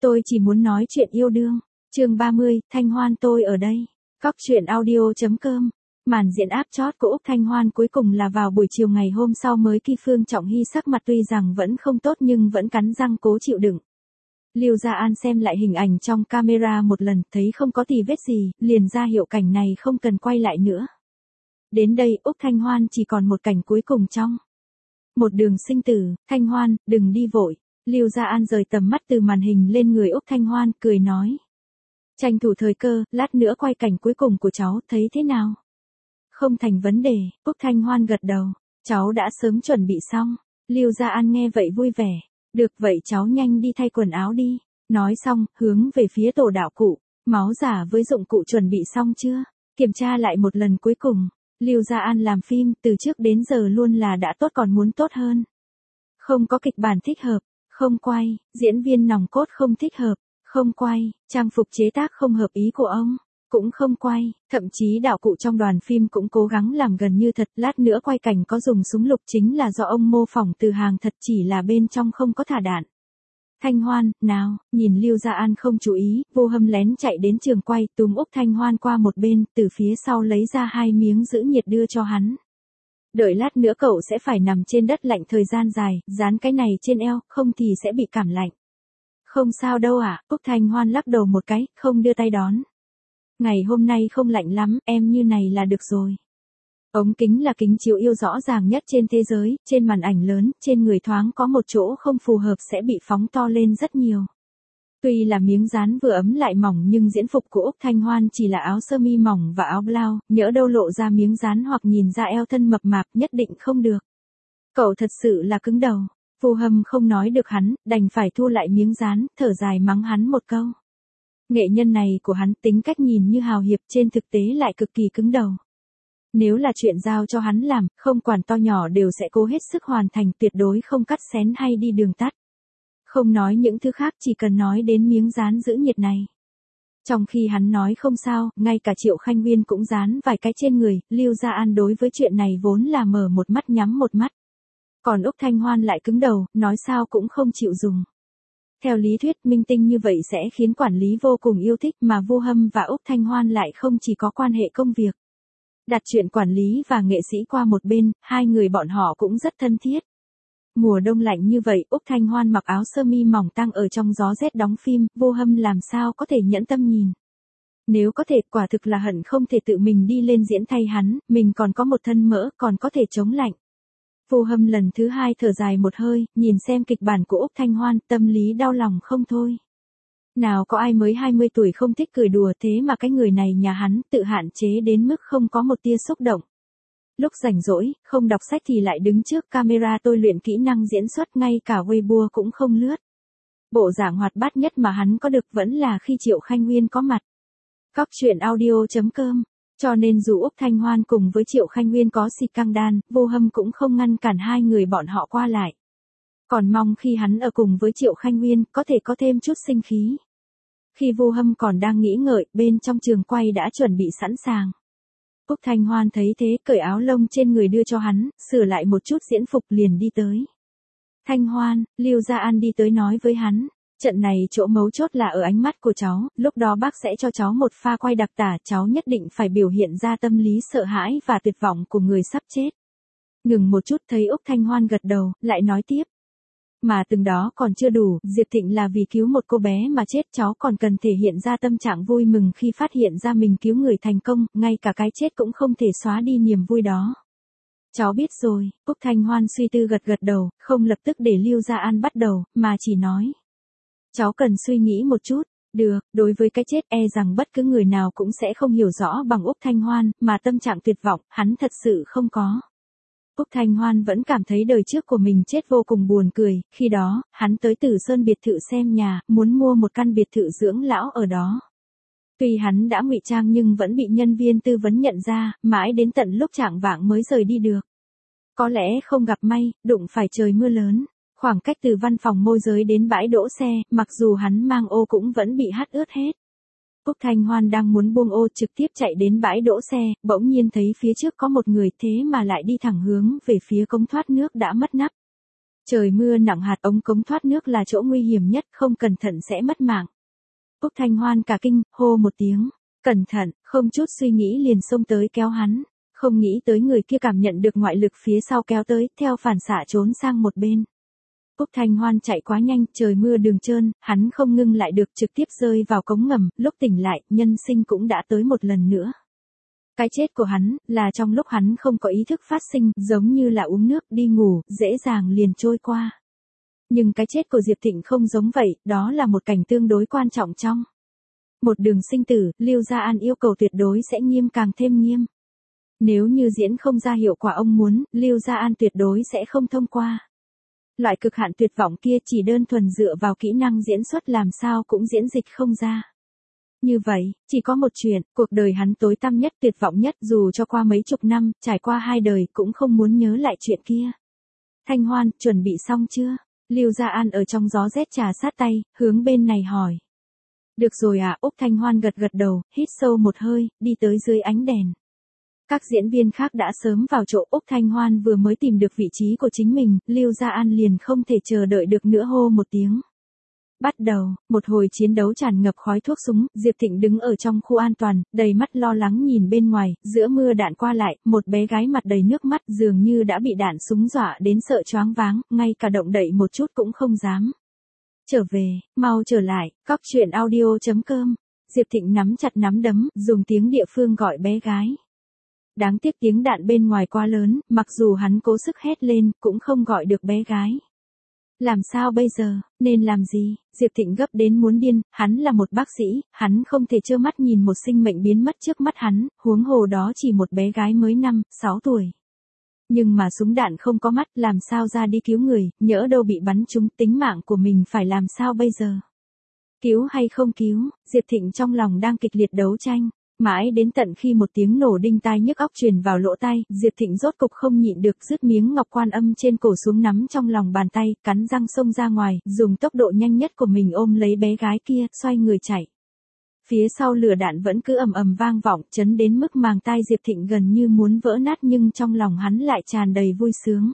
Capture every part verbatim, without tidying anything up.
Tôi chỉ muốn nói chuyện yêu đương. Chương ba mươi, Thanh Hoan tôi ở đây. Cóc truyện audio chấm com. Màn diễn áp chót của Úc Thanh Hoan cuối cùng là vào buổi chiều ngày hôm sau mới khi Phương Trọng Hy sắc mặt tuy rằng vẫn không tốt nhưng vẫn cắn răng cố chịu đựng. Lưu Gia An xem lại hình ảnh trong camera một lần, thấy không có tì vết gì, liền ra hiệu cảnh này không cần quay lại nữa. Đến đây Úc Thanh Hoan chỉ còn một cảnh cuối cùng trong một đường sinh tử. Thanh Hoan, đừng đi vội. Lưu Gia An rời tầm mắt từ màn hình lên người Úc Thanh Hoan, cười nói. Tranh thủ thời cơ, lát nữa quay cảnh cuối cùng của cháu, thấy thế nào? Không thành vấn đề. Úc Thanh Hoan gật đầu. Cháu đã sớm chuẩn bị xong. Lưu Gia An nghe vậy vui vẻ. Được vậy cháu nhanh đi thay quần áo đi. Nói xong, hướng về phía tổ đạo cụ. Máu giả với dụng cụ chuẩn bị xong chưa? Kiểm tra lại một lần cuối cùng. Lưu Gia An làm phim từ trước đến giờ luôn là đã tốt còn muốn tốt hơn. Không có kịch bản thích hợp, không quay, diễn viên nòng cốt không thích hợp, không quay, trang phục chế tác không hợp ý của ông, cũng không quay, thậm chí đạo cụ trong đoàn phim cũng cố gắng làm gần như thật, lát nữa quay cảnh có dùng súng lục chính là do ông mô phỏng từ hàng thật, chỉ là bên trong không có thả đạn. Thanh Hoan, nào, nhìn Lưu Gia An không chú ý, Vô Hâm lén chạy đến trường quay, túm Úc Thanh Hoan qua một bên, từ phía sau lấy ra hai miếng giữ nhiệt đưa cho hắn. Đợi lát nữa cậu sẽ phải nằm trên đất lạnh thời gian dài, dán cái này trên eo, không thì sẽ bị cảm lạnh. Không sao đâu ạ, à? Úc Thanh Hoan lắc đầu một cái, không đưa tay đón. Ngày hôm nay không lạnh lắm, em như này là được rồi. Ống kính là kính chiếu yêu rõ ràng nhất trên thế giới, trên màn ảnh lớn, trên người thoáng có một chỗ không phù hợp sẽ bị phóng to lên rất nhiều. Tuy là miếng dán vừa ấm lại mỏng nhưng diễn phục của Úc Thanh Hoan chỉ là áo sơ mi mỏng và áo blau, nhỡ đâu lộ ra miếng dán hoặc nhìn ra eo thân mập mạp nhất định không được. Cậu thật sự là cứng đầu. Vô Hâm không nói được hắn, đành phải thu lại miếng dán, thở dài mắng hắn một câu. Nghệ nhân này của hắn tính cách nhìn như hào hiệp trên thực tế lại cực kỳ cứng đầu. Nếu là chuyện giao cho hắn làm, không quản to nhỏ đều sẽ cố hết sức hoàn thành, tuyệt đối không cắt xén hay đi đường tắt. Không nói những thứ khác, chỉ cần nói đến miếng dán giữ nhiệt này. Trong khi hắn nói không sao, ngay cả Triệu Khanh Nguyên cũng dán vài cái trên người, Lưu Gia An đối với chuyện này vốn là mở một mắt nhắm một mắt. Còn Úc Thanh Hoan lại cứng đầu, nói sao cũng không chịu dùng. Theo lý thuyết minh tinh như vậy sẽ khiến quản lý vô cùng yêu thích, mà Vô Hâm và Úc Thanh Hoan lại không chỉ có quan hệ công việc. Đặt chuyện quản lý và nghệ sĩ qua một bên, hai người bọn họ cũng rất thân thiết. Mùa đông lạnh như vậy, Úc Thanh Hoan mặc áo sơ mi mỏng tang ở trong gió rét đóng phim, Vô Hâm làm sao có thể nhẫn tâm nhìn. Nếu có thể, quả thực là hận không thể tự mình đi lên diễn thay hắn, mình còn có một thân mỡ, còn có thể chống lạnh. Vô Hâm lần thứ hai thở dài một hơi, nhìn xem kịch bản của Úc Thanh Hoan, tâm lý đau lòng không thôi. Nào có ai mới hai mươi tuổi không thích cười đùa, thế mà cái người này nhà hắn tự hạn chế đến mức không có một tia xúc động. Lúc rảnh rỗi, không đọc sách thì lại đứng trước camera tôi luyện kỹ năng diễn xuất, ngay cả Weibo cũng không lướt. Bộ dạng hoạt bát nhất mà hắn có được vẫn là khi Triệu Khanh Nguyên có mặt. Cóc truyện audio chấm com. Cho nên dù Úc Thanh Hoan cùng với Triệu Khanh Nguyên có xì căng đan, Vô Hâm cũng không ngăn cản hai người bọn họ qua lại. Còn mong khi hắn ở cùng với Triệu Khanh Nguyên, có thể có thêm chút sinh khí. Khi Vô Hâm còn đang nghĩ ngợi, bên trong trường quay đã chuẩn bị sẵn sàng. Úc Thanh Hoan thấy thế, cởi áo lông trên người đưa cho hắn, sửa lại một chút diễn phục liền đi tới. Thanh Hoan, Lưu Gia An đi tới nói với hắn, trận này chỗ mấu chốt là ở ánh mắt của cháu, lúc đó bác sẽ cho cháu một pha quay đặc tả, cháu nhất định phải biểu hiện ra tâm lý sợ hãi và tuyệt vọng của người sắp chết. Ngừng một chút thấy Úc Thanh Hoan gật đầu, lại nói tiếp. Mà từng đó còn chưa đủ, Diệp Thịnh là vì cứu một cô bé mà chết, cháu còn cần thể hiện ra tâm trạng vui mừng khi phát hiện ra mình cứu người thành công, ngay cả cái chết cũng không thể xóa đi niềm vui đó. Cháu biết rồi, Úc Thanh Hoan suy tư gật gật đầu, không lập tức để Lưu Gia An bắt đầu, mà chỉ nói. Cháu cần suy nghĩ một chút, được, đối với cái chết e rằng bất cứ người nào cũng sẽ không hiểu rõ bằng Úc Thanh Hoan, mà tâm trạng tuyệt vọng, hắn thật sự không có. Úc Thanh Hoan vẫn cảm thấy đời trước của mình chết vô cùng buồn cười, khi đó, hắn tới Tử Sơn biệt thự xem nhà, muốn mua một căn biệt thự dưỡng lão ở đó. Tuy hắn đã ngụy trang nhưng vẫn bị nhân viên tư vấn nhận ra, mãi đến tận lúc chạng vạng mới rời đi được. Có lẽ không gặp may, đụng phải trời mưa lớn. Khoảng cách từ văn phòng môi giới đến bãi đỗ xe, mặc dù hắn mang ô cũng vẫn bị hắt ướt hết. Úc Thanh Hoan đang muốn buông ô trực tiếp chạy đến bãi đỗ xe, bỗng nhiên thấy phía trước có một người, thế mà lại đi thẳng hướng về phía cống thoát nước đã mất nắp. Trời mưa nặng hạt, ống cống thoát nước là chỗ nguy hiểm nhất, không cẩn thận sẽ mất mạng. Úc Thanh Hoan cả kinh, hô một tiếng, cẩn thận, không chút suy nghĩ liền xông tới kéo hắn, không nghĩ tới người kia cảm nhận được ngoại lực phía sau kéo tới, theo phản xạ trốn sang một bên. Úc Thanh Hoan chạy quá nhanh, trời mưa đường trơn, hắn không ngưng lại được, trực tiếp rơi vào cống ngầm, lúc tỉnh lại, nhân sinh cũng đã tới một lần nữa. Cái chết của hắn, là trong lúc hắn không có ý thức phát sinh, giống như là uống nước, đi ngủ, dễ dàng liền trôi qua. Nhưng cái chết của Diệp Thịnh không giống vậy, đó là một cảnh tương đối quan trọng trong một đường sinh tử, Lưu Gia An yêu cầu tuyệt đối sẽ nghiêm càng thêm nghiêm. Nếu như diễn không ra hiệu quả ông muốn, Lưu Gia An tuyệt đối sẽ không thông qua. Loại cực hạn tuyệt vọng kia chỉ đơn thuần dựa vào kỹ năng diễn xuất làm sao cũng diễn dịch không ra. Như vậy, chỉ có một chuyện, cuộc đời hắn tối tăm nhất tuyệt vọng nhất dù cho qua mấy chục năm, trải qua hai đời cũng không muốn nhớ lại chuyện kia. Thanh Hoan, chuẩn bị xong chưa? Lưu Gia An ở trong gió rét trà sát tay, hướng bên này hỏi. Được rồi à, Úc Thanh Hoan gật gật đầu, hít sâu một hơi, đi tới dưới ánh đèn. Các diễn viên khác đã sớm vào chỗ, Úc Thanh Hoan vừa mới tìm được vị trí của chính mình, Lưu Gia An liền không thể chờ đợi được nữa hô một tiếng. Bắt đầu, một hồi chiến đấu tràn ngập khói thuốc súng, Diệp Thịnh đứng ở trong khu an toàn, đầy mắt lo lắng nhìn bên ngoài, giữa mưa đạn qua lại, một bé gái mặt đầy nước mắt dường như đã bị đạn súng dọa đến sợ choáng váng, ngay cả động đậy một chút cũng không dám. Trở về, mau trở lại, cóc truyện audio chấm com. Diệp Thịnh nắm chặt nắm đấm, dùng tiếng địa phương gọi bé gái. Đáng tiếc tiếng đạn bên ngoài quá lớn, mặc dù hắn cố sức hét lên, cũng không gọi được bé gái. Làm sao bây giờ, nên làm gì? Diệp Thịnh gấp đến muốn điên, hắn là một bác sĩ, hắn không thể trơ mắt nhìn một sinh mệnh biến mất trước mắt hắn, huống hồ đó chỉ một bé gái mới năm, sáu tuổi. Nhưng mà súng đạn không có mắt, làm sao ra đi cứu người, nhỡ đâu bị bắn trúng, tính mạng của mình phải làm sao bây giờ? Cứu hay không cứu? Diệp Thịnh trong lòng đang kịch liệt đấu tranh. Mãi đến tận khi một tiếng nổ đinh tai nhức óc truyền vào lỗ tai, Diệp Thịnh rốt cục không nhịn được rứt miếng ngọc quan âm trên cổ xuống nắm trong lòng bàn tay, cắn răng xông ra ngoài, dùng tốc độ nhanh nhất của mình ôm lấy bé gái kia, xoay người chạy. Phía sau lửa đạn vẫn cứ ầm ầm vang vọng, chấn đến mức màng tai Diệp Thịnh gần như muốn vỡ nát nhưng trong lòng hắn lại tràn đầy vui sướng.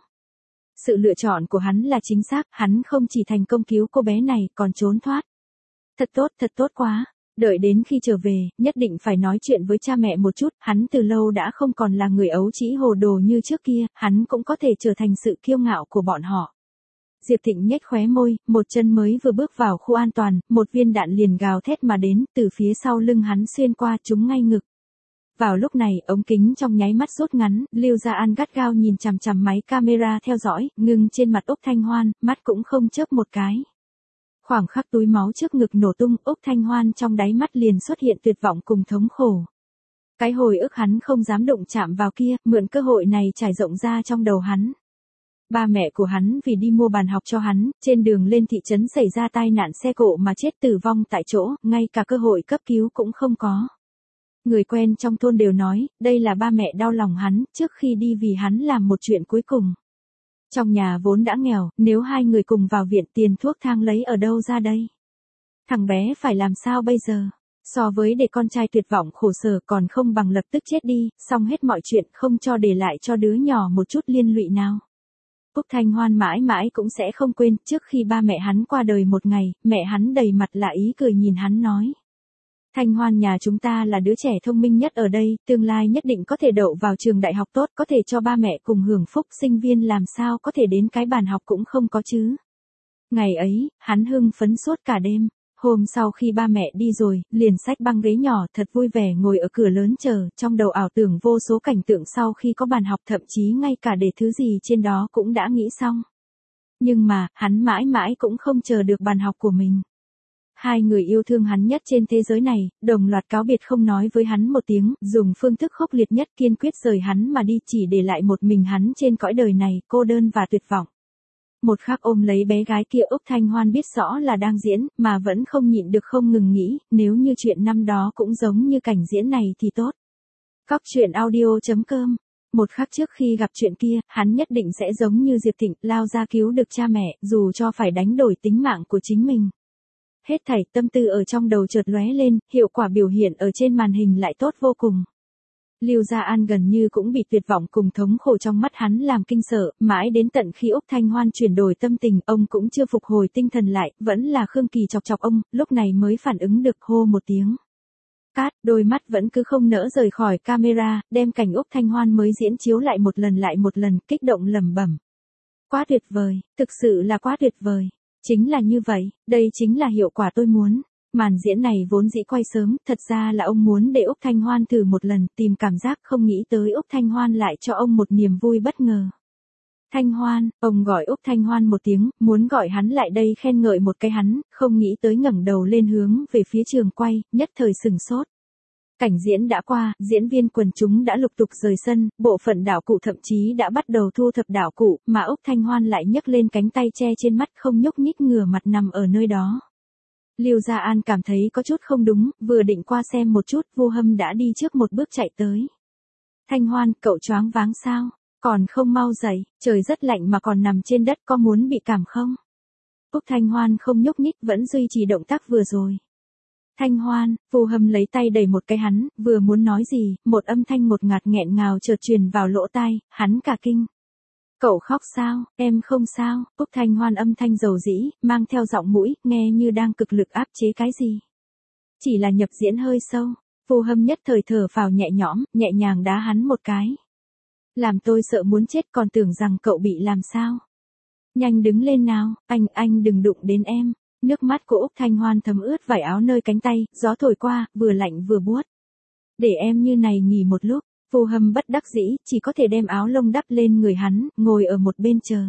Sự lựa chọn của hắn là chính xác, hắn không chỉ thành công cứu cô bé này, còn trốn thoát. Thật tốt, thật tốt quá. Đợi đến khi trở về, nhất định phải nói chuyện với cha mẹ một chút, hắn từ lâu đã không còn là người ấu trĩ hồ đồ như trước kia, hắn cũng có thể trở thành sự kiêu ngạo của bọn họ. Diệp Thịnh nhếch khóe môi, một chân mới vừa bước vào khu an toàn, một viên đạn liền gào thét mà đến, từ phía sau lưng hắn xuyên qua trúng ngay ngực. Vào lúc này, ống kính trong nháy mắt rút ngắn, Lưu Gia An gắt gao nhìn chằm chằm máy camera theo dõi, ngưng trên mặt Úc Thanh Hoan, mắt cũng không chớp một cái. Khoảng khắc túi máu trước ngực nổ tung, Úc Thanh Hoan trong đáy mắt liền xuất hiện tuyệt vọng cùng thống khổ. Cái hồi ức hắn không dám đụng chạm vào kia, mượn cơ hội này trải rộng ra trong đầu hắn. Ba mẹ của hắn vì đi mua bàn học cho hắn, trên đường lên thị trấn xảy ra tai nạn xe cộ mà chết tử vong tại chỗ, ngay cả cơ hội cấp cứu cũng không có. Người quen trong thôn đều nói, đây là ba mẹ đau lòng hắn, trước khi đi vì hắn làm một chuyện cuối cùng. Trong nhà vốn đã nghèo, nếu hai người cùng vào viện tiền thuốc thang lấy ở đâu ra đây? Thằng bé phải làm sao bây giờ? So với để con trai tuyệt vọng khổ sở còn không bằng lập tức chết đi, xong hết mọi chuyện không cho để lại cho đứa nhỏ một chút liên lụy nào. Úc Thanh Hoan mãi mãi cũng sẽ không quên, trước khi ba mẹ hắn qua đời một ngày, mẹ hắn đầy mặt là ý cười nhìn hắn nói. Thanh Hoan nhà chúng ta là đứa trẻ thông minh nhất ở đây, tương lai nhất định có thể đậu vào trường đại học tốt, có thể cho ba mẹ cùng hưởng phúc, sinh viên làm sao có thể đến cái bàn học cũng không có chứ. Ngày ấy, hắn hưng phấn suốt cả đêm. Hôm sau khi ba mẹ đi rồi, liền xách băng ghế nhỏ thật vui vẻ ngồi ở cửa lớn chờ, trong đầu ảo tưởng vô số cảnh tượng sau khi có bàn học, thậm chí ngay cả để thứ gì trên đó cũng đã nghĩ xong. Nhưng mà, hắn mãi mãi cũng không chờ được bàn học của mình. Hai người yêu thương hắn nhất trên thế giới này, đồng loạt cáo biệt không nói với hắn một tiếng, dùng phương thức khốc liệt nhất kiên quyết rời hắn mà đi, chỉ để lại một mình hắn trên cõi đời này, cô đơn và tuyệt vọng. Một khắc ôm lấy bé gái kia, Úc Thanh Hoan biết rõ là đang diễn, mà vẫn không nhịn được không ngừng nghĩ, nếu như chuyện năm đó cũng giống như cảnh diễn này thì tốt. Cóc truyện audio chấm com. Một khắc trước khi gặp chuyện kia, hắn nhất định sẽ giống như Diệp Thịnh, lao ra cứu được cha mẹ, dù cho phải đánh đổi tính mạng của chính mình. Hết thảy tâm tư ở trong đầu chợt lóe lên, hiệu quả biểu hiện ở trên màn hình lại tốt vô cùng. Lưu Gia An gần như cũng bị tuyệt vọng cùng thống khổ trong mắt hắn làm kinh sợ, mãi đến tận khi Úc Thanh Hoan chuyển đổi tâm tình, ông cũng chưa phục hồi tinh thần lại, vẫn là Khương Kỳ chọc chọc ông, lúc này mới phản ứng được hô một tiếng. Cát, đôi mắt vẫn cứ không nỡ rời khỏi camera, đem cảnh Úc Thanh Hoan mới diễn chiếu lại một lần lại một lần, kích động lẩm bẩm. Quá tuyệt vời, thực sự là quá tuyệt vời. Chính là như vậy, đây chính là hiệu quả tôi muốn. Màn diễn này vốn dĩ quay sớm, thật ra là ông muốn để Úc Thanh Hoan thử một lần, tìm cảm giác, không nghĩ tới Úc Thanh Hoan lại cho ông một niềm vui bất ngờ. Thanh Hoan, ông gọi Úc Thanh Hoan một tiếng, muốn gọi hắn lại đây khen ngợi một cái hắn, không nghĩ tới ngẩng đầu lên hướng về phía trường quay, nhất thời sừng sốt. Cảnh diễn đã qua, diễn viên quần chúng đã lục tục rời sân, bộ phận đạo cụ thậm chí đã bắt đầu thu thập đạo cụ, mà Úc Thanh Hoan lại nhấc lên cánh tay che trên mắt không nhúc nhích ngửa mặt nằm ở nơi đó. Lưu Gia An cảm thấy có chút không đúng, vừa định qua xem một chút, Vu Hâm đã đi trước một bước chạy tới. Thanh Hoan, cậu choáng váng sao? Còn không mau dậy, trời rất lạnh mà còn nằm trên đất, có muốn bị cảm không? Úc Thanh Hoan không nhúc nhích, vẫn duy trì động tác vừa rồi. Thanh Hoan, Vu Hâm lấy tay đẩy một cái hắn, vừa muốn nói gì, một âm thanh ngột ngạt nghẹn ngào chợt truyền vào lỗ tai, hắn cả kinh. Cậu khóc sao, em không sao, Úc Thanh Hoan âm thanh dầu dĩ, mang theo giọng mũi, nghe như đang cực lực áp chế cái gì. Chỉ là nhập diễn hơi sâu, Vu Hâm nhất thời thở phào nhẹ nhõm, nhẹ nhàng đá hắn một cái. Làm tôi sợ muốn chết, còn tưởng rằng cậu bị làm sao. Nhanh đứng lên nào, anh, anh đừng đụng đến em. Nước mắt của Úc Thanh Hoan thấm ướt vải áo nơi cánh tay, gió thổi qua, vừa lạnh vừa buốt. Để em như này nghỉ một lúc. Vu Hâm bất đắc dĩ, chỉ có thể đem áo lông đắp lên người hắn, ngồi ở một bên chờ.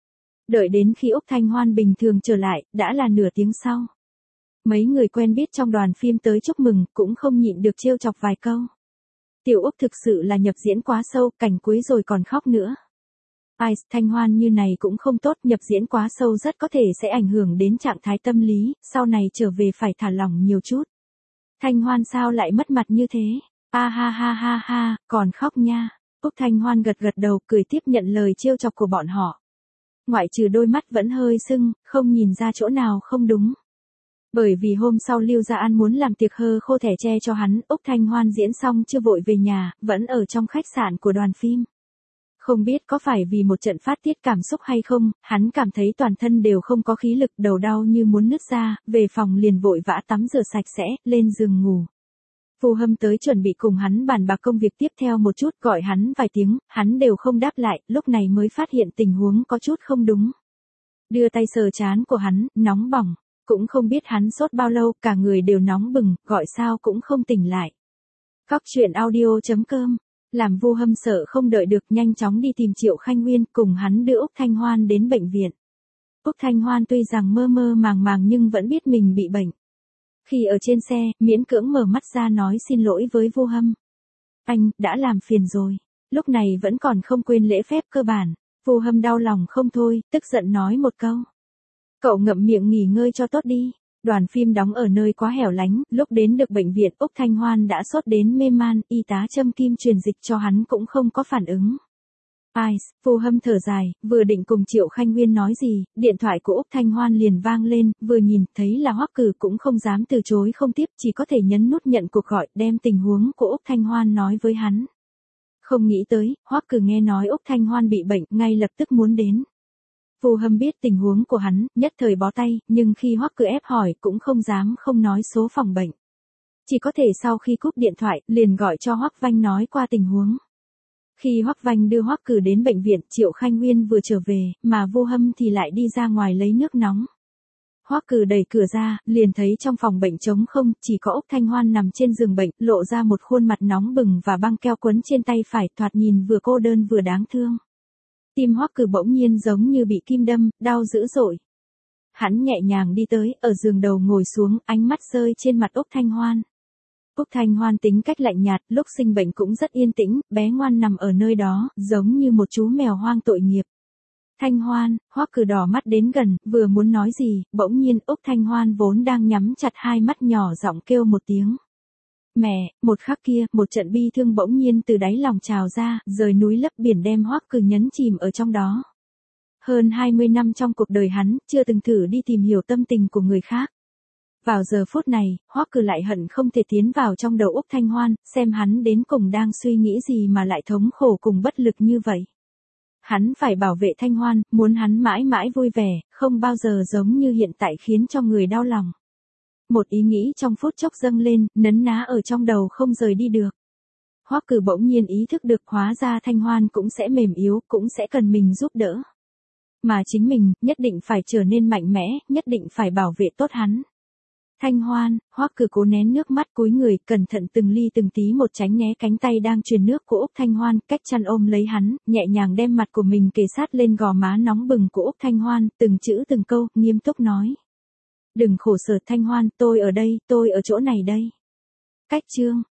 Đợi đến khi Úc Thanh Hoan bình thường trở lại, đã là nửa tiếng sau. Mấy người quen biết trong đoàn phim tới chúc mừng, cũng không nhịn được trêu chọc vài câu. Tiểu Úc thực sự là nhập diễn quá sâu, cảnh cuối rồi còn khóc nữa. Ai, Thanh Hoan như này cũng không tốt, nhập diễn quá sâu rất có thể sẽ ảnh hưởng đến trạng thái tâm lý, sau này trở về phải thả lỏng nhiều chút. Thanh Hoan sao lại mất mặt như thế? A ha ha ha ha, còn khóc nha. Úc Thanh Hoan gật gật đầu, cười tiếp nhận lời trêu chọc của bọn họ. Ngoại trừ đôi mắt vẫn hơi sưng, không nhìn ra chỗ nào không đúng. Bởi vì hôm sau Lưu Gia An muốn làm tiệc hơ khô thẻ tre cho hắn, Úc Thanh Hoan diễn xong chưa vội về nhà, vẫn ở trong khách sạn của đoàn phim. Không biết có phải vì một trận phát tiết cảm xúc hay không, hắn cảm thấy toàn thân đều không có khí lực, đầu đau như muốn nứt ra, về phòng liền vội vã tắm rửa sạch sẽ, lên giường ngủ. Vu Hâm tới chuẩn bị cùng hắn bàn bạc công việc tiếp theo một chút, gọi hắn vài tiếng, hắn đều không đáp lại, lúc này mới phát hiện tình huống có chút không đúng. Đưa tay sờ trán của hắn, nóng bỏng, cũng không biết hắn sốt bao lâu, cả người đều nóng bừng, gọi sao cũng không tỉnh lại. Cóc truyện audio chấm com, làm Vu Hâm sợ không đợi được, nhanh chóng đi tìm Triệu Khanh Nguyên, cùng hắn đưa Úc Thanh Hoan đến bệnh viện. Úc Thanh Hoan tuy rằng mơ mơ màng màng nhưng vẫn biết mình bị bệnh. Khi ở trên xe, miễn cưỡng mở mắt ra nói xin lỗi với Vu Hâm. Anh, đã làm phiền rồi. Lúc này vẫn còn không quên lễ phép cơ bản. Vu Hâm đau lòng không thôi, tức giận nói một câu. Cậu ngậm miệng nghỉ ngơi cho tốt đi. Đoàn phim đóng ở nơi quá hẻo lánh, lúc đến được bệnh viện Úc Thanh Hoan đã sốt đến mê man, y tá châm kim truyền dịch cho hắn cũng không có phản ứng. Ai, Vu Hâm thở dài, vừa định cùng Triệu Khanh Nguyên nói gì, điện thoại của Úc Thanh Hoan liền vang lên, vừa nhìn thấy là Hoắc Cử cũng không dám từ chối không tiếp, chỉ có thể nhấn nút nhận cuộc gọi, đem tình huống của Úc Thanh Hoan nói với hắn. Không nghĩ tới, Hoắc Cử nghe nói Úc Thanh Hoan bị bệnh, ngay lập tức muốn đến. Vu Hâm biết tình huống của hắn, nhất thời bó tay, nhưng khi Hoắc Cử ép hỏi cũng không dám không nói số phòng bệnh. Chỉ có thể sau khi cúp điện thoại, liền gọi cho Hoắc Vanh nói qua tình huống. Khi Hoắc Vanh đưa Hoắc Cử đến bệnh viện, Triệu Khanh Nguyên vừa trở về, mà Vu Hâm thì lại đi ra ngoài lấy nước nóng. Hoắc Cử đẩy cửa ra, liền thấy trong phòng bệnh trống không, chỉ có Úc Thanh Hoan nằm trên giường bệnh, lộ ra một khuôn mặt nóng bừng và băng keo quấn trên tay phải, thoạt nhìn vừa cô đơn vừa đáng thương. Tim Hoắc Cử bỗng nhiên giống như bị kim đâm, đau dữ dội. Hắn nhẹ nhàng đi tới, ở giường đầu ngồi xuống, ánh mắt rơi trên mặt Úc Thanh Hoan. Úc Thanh Hoan tính cách lạnh nhạt, lúc sinh bệnh cũng rất yên tĩnh, bé ngoan nằm ở nơi đó, giống như một chú mèo hoang tội nghiệp. Thanh Hoan, Hoắc Cử đỏ mắt đến gần, vừa muốn nói gì, bỗng nhiên Úc Thanh Hoan vốn đang nhắm chặt hai mắt nhỏ giọng kêu một tiếng. Mẹ, một khắc kia, một trận bi thương bỗng nhiên từ đáy lòng trào ra, rời núi lấp biển đem Hoắc Cử nhấn chìm ở trong đó. Hơn hai mươi năm trong cuộc đời hắn, chưa từng thử đi tìm hiểu tâm tình của người khác. Vào giờ phút này, Hoắc Cử lại hận không thể tiến vào trong đầu Úc Thanh Hoan, xem hắn đến cùng đang suy nghĩ gì mà lại thống khổ cùng bất lực như vậy. Hắn phải bảo vệ Thanh Hoan, muốn hắn mãi mãi vui vẻ, không bao giờ giống như hiện tại khiến cho người đau lòng. Một ý nghĩ trong phút chốc dâng lên, nấn ná ở trong đầu không rời đi được. Hoắc Cử bỗng nhiên ý thức được hóa ra Thanh Hoan cũng sẽ mềm yếu, cũng sẽ cần mình giúp đỡ. Mà chính mình, nhất định phải trở nên mạnh mẽ, nhất định phải bảo vệ tốt hắn. Thanh Hoan, Hoắc Cử cố nén nước mắt cúi người, cẩn thận từng ly từng tí một tránh né cánh tay đang truyền nước của Úc Thanh Hoan, cách chăn ôm lấy hắn, nhẹ nhàng đem mặt của mình kề sát lên gò má nóng bừng của Úc Thanh Hoan, từng chữ từng câu, nghiêm túc nói. Đừng khổ sở Thanh Hoan, tôi ở đây, tôi ở chỗ này đây. Cách chương